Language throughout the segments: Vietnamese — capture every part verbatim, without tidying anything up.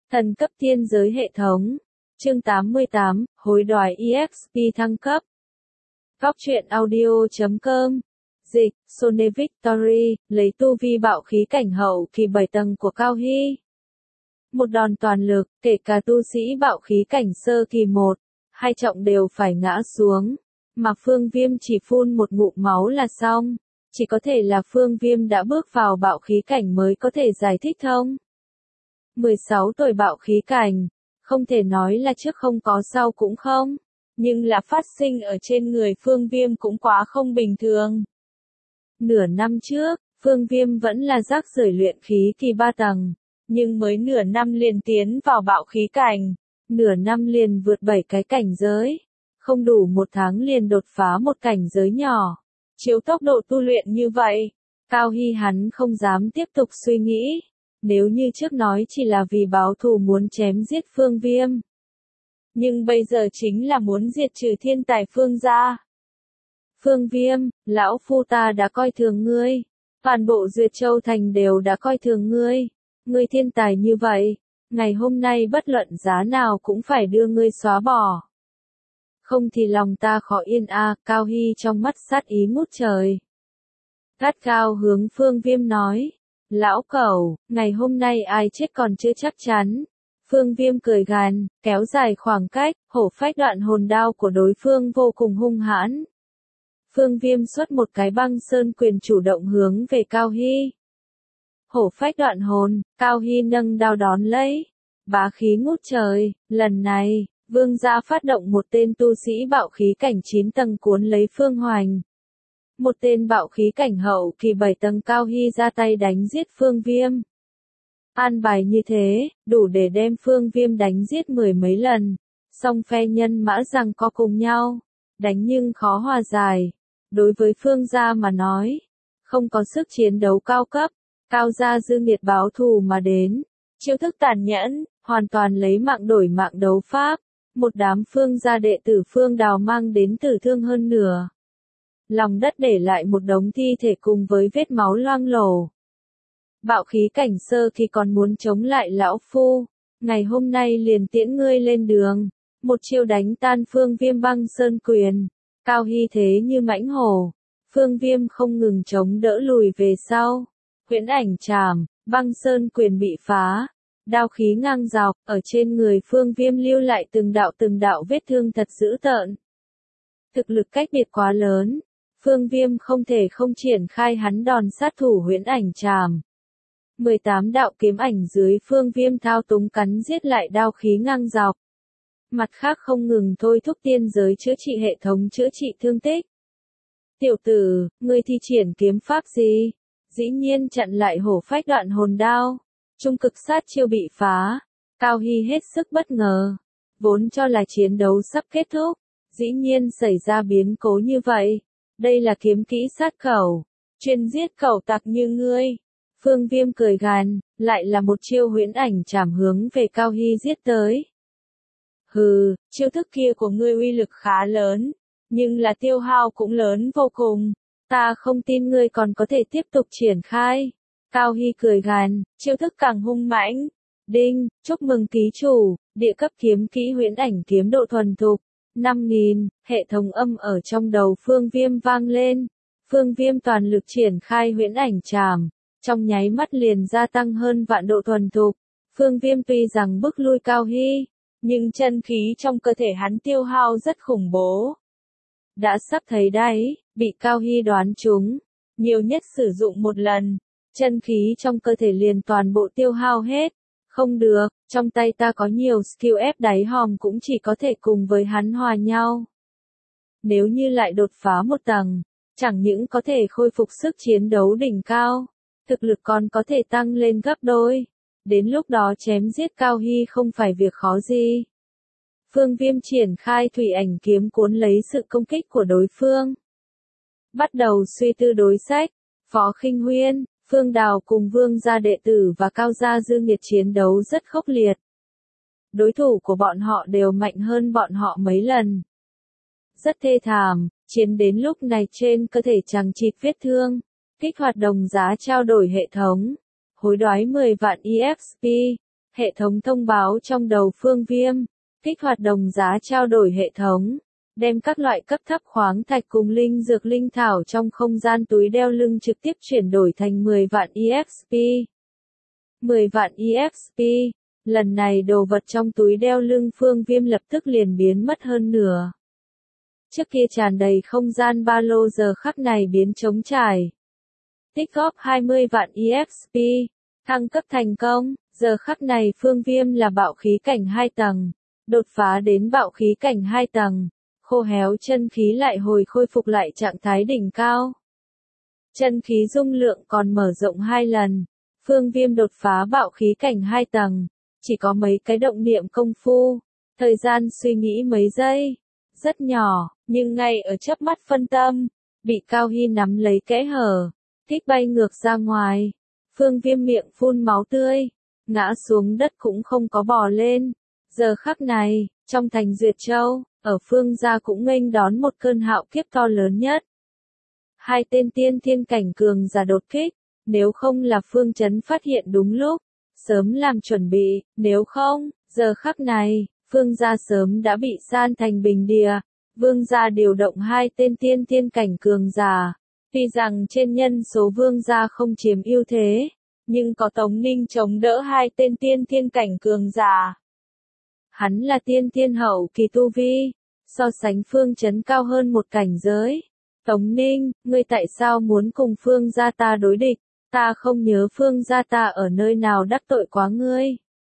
Thần cấp thiên giới hệ thống. Chương tám mươi tám, hối đoái e ích pê thăng cấp. Góc truyện audio chấm com. Dịch, Sone Victory, lấy tu vi bạo khí cảnh hậu kỳ bảy tầng của Cao Hy. Một đòn toàn lực, kể cả tu sĩ bạo khí cảnh sơ kỳ một, hai trọng đều phải ngã xuống. Mà Phương Viêm chỉ phun một ngụm máu là xong. Chỉ có thể là Phương Viêm đã bước vào bạo khí cảnh mới có thể giải thích thông. mười sáu tuổi bạo khí cảnh, không thể nói là trước không có sau cũng không, nhưng là phát sinh ở trên người Phương Viêm cũng quá không bình thường. Nửa năm trước, Phương Viêm vẫn là rác rưởi luyện khí kỳ ba tầng, nhưng mới nửa năm liền tiến vào bạo khí cảnh, nửa năm liền vượt bảy cái cảnh giới, không đủ một tháng liền đột phá một cảnh giới nhỏ. Chiếu tốc độ tu luyện như vậy, Cao Hy hắn không dám tiếp tục suy nghĩ. Nếu như trước nói chỉ là vì báo thù muốn chém giết Phương Viêm. Nhưng bây giờ chính là muốn diệt trừ thiên tài Phương gia. Phương Viêm, lão phu ta đã coi thường ngươi. Toàn bộ Duyệt Châu Thành đều đã coi thường ngươi. Ngươi thiên tài như vậy, ngày hôm nay bất luận giá nào cũng phải đưa ngươi xóa bỏ. Không thì lòng ta khó yên a. À, Cao Hy trong mắt sát ý ngút trời. Gắt cao hướng Phương Viêm nói. Lão cẩu, ngày hôm nay ai chết còn chưa chắc chắn. Phương Viêm cười gằn, kéo dài khoảng cách, hổ phách đoạn hồn đao của đối phương vô cùng hung hãn. Phương Viêm xuất một cái băng sơn quyền chủ động hướng về Cao Hy. Hổ phách đoạn hồn, Cao Hy nâng đao đón lấy. Bá khí ngút trời, lần này, Vương gia phát động một tên tu sĩ bạo khí cảnh chín tầng cuốn lấy Phương Hoành. Một tên bạo khí cảnh hậu kỳ bảy tầng Cao Hy ra tay đánh giết Phương Viêm. An bài như thế, đủ để đem Phương Viêm đánh giết mười mấy lần. Song phe nhân mã rằng có cùng nhau. Đánh nhưng khó hòa giải. Đối với Phương gia mà nói, không có sức chiến đấu cao cấp. Cao gia dư nghiệt báo thù mà đến. Chiêu thức tàn nhẫn, hoàn toàn lấy mạng đổi mạng đấu pháp. Một đám Phương gia đệ tử Phương Đào mang đến tử thương hơn nửa. Lòng đất để lại một đống thi thể cùng với vết máu loang lổ. Bạo khí cảnh sơ khi còn muốn chống lại lão phu, ngày hôm nay liền tiễn ngươi lên đường, một chiêu đánh tan Phương Viêm băng sơn quyền. Cao Hy thế như mãnh hổ, Phương Viêm không ngừng chống đỡ lùi về sau. Huyễn ảnh trảm, băng sơn quyền bị phá, đao khí ngang dọc, ở trên người Phương Viêm lưu lại từng đạo từng đạo vết thương thật dữ tợn. Thực lực cách biệt quá lớn. Phương Viêm không thể không triển khai hắn đòn sát thủ huyễn ảnh trảm. mười tám đạo kiếm ảnh dưới Phương Viêm thao túng cắn giết lại đao khí ngang dọc. Mặt khác không ngừng thôi thúc tiên giới chữa trị hệ thống chữa trị thương tích. Tiểu tử, ngươi thi triển kiếm pháp gì? Dĩ nhiên chặn lại hổ phách đoạn hồn đao. Trung cực sát chiêu bị phá. Cao Hy hết sức bất ngờ. Vốn cho là chiến đấu sắp kết thúc. Dĩ nhiên xảy ra biến cố như vậy. Đây là kiếm kỹ sát khẩu, chuyên giết khẩu tặc như ngươi. Phương Viêm cười gằn, lại là một chiêu huyễn ảnh trảm hướng về Cao Hy giết tới. Hừ, chiêu thức kia của ngươi uy lực khá lớn, nhưng là tiêu hao cũng lớn vô cùng. Ta không tin ngươi còn có thể tiếp tục triển khai. Cao Hy cười gằn, chiêu thức càng hung mãnh. Đinh, chúc mừng ký chủ, địa cấp kiếm kỹ huyễn ảnh kiếm độ thuần thục. năm nghìn, hệ thống âm ở trong đầu Phương Viêm vang lên. Phương Viêm toàn lực triển khai huyễn ảnh trảm, trong nháy mắt liền gia tăng hơn vạn độ thuần thục. Phương Viêm tuy rằng bức lui Cao Hy, nhưng chân khí trong cơ thể hắn tiêu hao rất khủng bố. Đã sắp thấy đáy, bị Cao Hy đoán trúng, nhiều nhất sử dụng một lần, chân khí trong cơ thể liền toàn bộ tiêu hao hết. Không được, trong tay ta có nhiều skill ép đáy hòm cũng chỉ có thể cùng với hắn hòa nhau. Nếu như lại đột phá một tầng, chẳng những có thể khôi phục sức chiến đấu đỉnh cao, thực lực còn có thể tăng lên gấp đôi. Đến lúc đó chém giết Cao Hy không phải việc khó gì. Phương Viêm triển khai thủy ảnh kiếm cuốn lấy sự công kích của đối phương. Bắt đầu suy tư đối sách, Phó Khinh Huyên, Phương Đào cùng Vương gia đệ tử và Cao gia dư nghiệt chiến đấu rất khốc liệt. Đối thủ của bọn họ đều mạnh hơn bọn họ mấy lần. Rất thê thảm, chiến đến lúc này trên cơ thể chằng chịt vết thương. Kích hoạt đồng giá trao đổi hệ thống. Hối đoái mười vạn e ích pê. Hệ thống thông báo trong đầu Phương Viêm, kích hoạt đồng giá trao đổi hệ thống, đem các loại cấp thấp khoáng thạch cùng linh dược linh thảo trong không gian túi đeo lưng trực tiếp chuyển đổi thành mười vạn e ích pê. mười vạn e ích pê, lần này đồ vật trong túi đeo lưng Phương Viêm lập tức liền biến mất hơn nửa. Trước kia tràn đầy không gian ba lô giờ khắc này biến trống trải. Tích góp hai mươi vạn e ích pê, thăng cấp thành công, giờ khắc này Phương Viêm là bạo khí cảnh hai tầng, đột phá đến bạo khí cảnh hai tầng, khô héo chân khí lại hồi khôi phục lại trạng thái đỉnh cao. Chân khí dung lượng còn mở rộng hai lần, Phương Viêm đột phá bạo khí cảnh hai tầng, chỉ có mấy cái động niệm công phu, thời gian suy nghĩ mấy giây, rất nhỏ, nhưng ngay ở chớp mắt phân tâm, bị Cao Hy nắm lấy kẽ hở, kích bay ngược ra ngoài. Phương Viêm miệng phun máu tươi, ngã xuống đất cũng không có bò lên. Giờ khắc này, trong thành Duyệt Châu, ở Phương gia cũng nghênh đón một cơn hạo kiếp to lớn nhất. Hai tên tiên thiên cảnh cường giả đột kích, nếu không là Phương Chấn phát hiện đúng lúc, sớm làm chuẩn bị, nếu không, giờ khắc này, Phương gia sớm đã bị san thành bình địa. Vương gia điều động hai tên tiên thiên cảnh cường giả. Tuy rằng trên nhân số vương gia không chiếm ưu thế, nhưng có Tống Ninh chống đỡ hai tên tiên thiên cảnh cường giả. Hắn là tiên thiên hậu kỳ tu vi, so sánh Phương Chấn cao hơn một cảnh giới. Tống Ninh, ngươi tại sao muốn cùng Phương gia ta đối địch? Ta không nhớ Phương gia ta ở nơi nào đắc tội quá ngươi.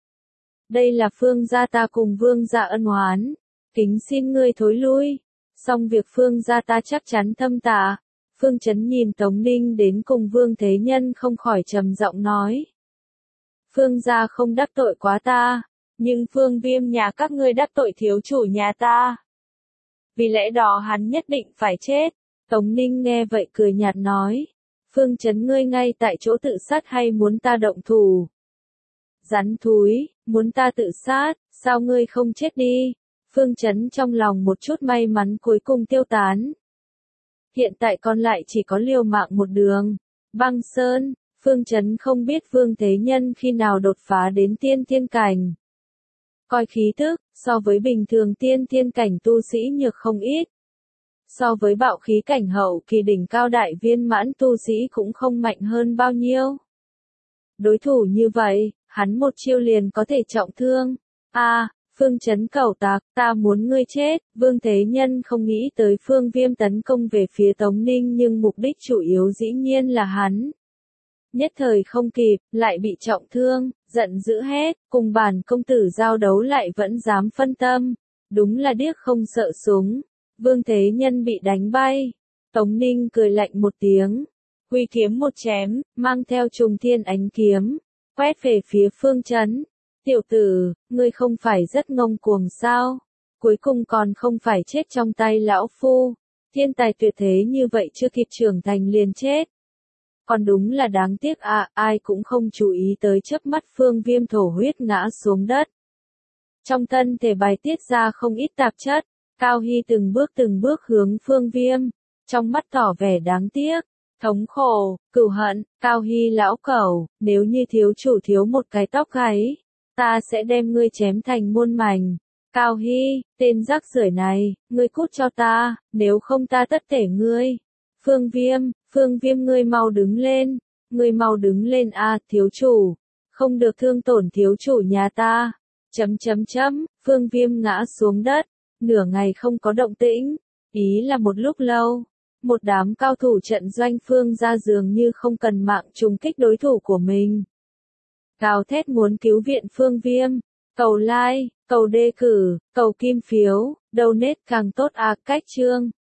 Đây là Phương gia ta cùng Vương gia ân oán, kính xin ngươi thối lui. Xong việc Phương gia ta chắc chắn thâm tạ. Phương Chấn nhìn Tống Ninh đến cùng Vương Thế Nhân không khỏi trầm giọng nói. Phương gia không đắc tội quá ta, nhưng Phương Viêm nhà các ngươi đắc tội thiếu chủ nhà ta. Vì lẽ đó hắn nhất định phải chết. Tống Ninh nghe vậy cười nhạt nói. Phương Chấn ngươi ngay tại chỗ tự sát hay muốn ta động thủ? Rắn thúi, muốn ta tự sát, sao ngươi không chết đi? Phương Chấn trong lòng một chút may mắn cuối cùng tiêu tán. Hiện tại còn lại chỉ có liều mạng một đường. Băng Sơn, Phương Chấn không biết Vương Thế Nhân khi nào đột phá đến tiên thiên cảnh. Coi khí tức, so với bình thường tiên thiên cảnh tu sĩ nhược không ít. So với bạo khí cảnh hậu kỳ đỉnh cao đại viên mãn tu sĩ cũng không mạnh hơn bao nhiêu. Đối thủ như vậy, hắn một chiêu liền có thể trọng thương. A, à, Phương Chấn cẩu tạc, ta muốn ngươi chết. Vương Thế Nhân không nghĩ tới Phương Viêm tấn công về phía Tống Ninh nhưng mục đích chủ yếu dĩ nhiên là hắn. Nhất thời không kịp, lại bị trọng thương, giận dữ hết, cùng bản công tử giao đấu lại vẫn dám phân tâm. Đúng là điếc không sợ súng. Vương Thế Nhân bị đánh bay. Tống Ninh cười lạnh một tiếng. Huy kiếm một chém, mang theo trùng thiên ánh kiếm. Quét về phía Phương Chấn. Tiểu tử, ngươi không phải rất ngông cuồng sao? Cuối cùng còn không phải chết trong tay lão phu. Thiên tài tuyệt thế như vậy chưa kịp trưởng thành liền chết. Còn đúng là đáng tiếc à, ai cũng không chú ý tới chớp mắt Phương Viêm thổ huyết ngã xuống đất. Trong thân thể bài tiết ra không ít tạp chất. Cao Hy từng bước từng bước hướng Phương Viêm, trong mắt tỏ vẻ đáng tiếc, thống khổ, cừu hận. Cao Hy lão cẩu, nếu như thiếu chủ thiếu một cái tóc gáy, ta sẽ đem ngươi chém thành muôn mảnh. Cao Hy, tên rác rưởi này, ngươi cút cho ta, nếu không ta tất tể ngươi. Phương Viêm, Phương Viêm ngươi mau đứng lên, ngươi mau đứng lên a, à, thiếu chủ, không được thương tổn thiếu chủ nhà ta. Chấm chấm chấm, Phương Viêm ngã xuống đất. Nửa ngày không có động tĩnh, ý là một lúc lâu, một đám cao thủ trận doanh Phương gia dường như không cần mạng trùng kích đối thủ của mình. Gào thét muốn cứu viện Phương Viêm, cầu like, cầu đề cử, cầu kim phiếu, donate càng tốt à, cách chương.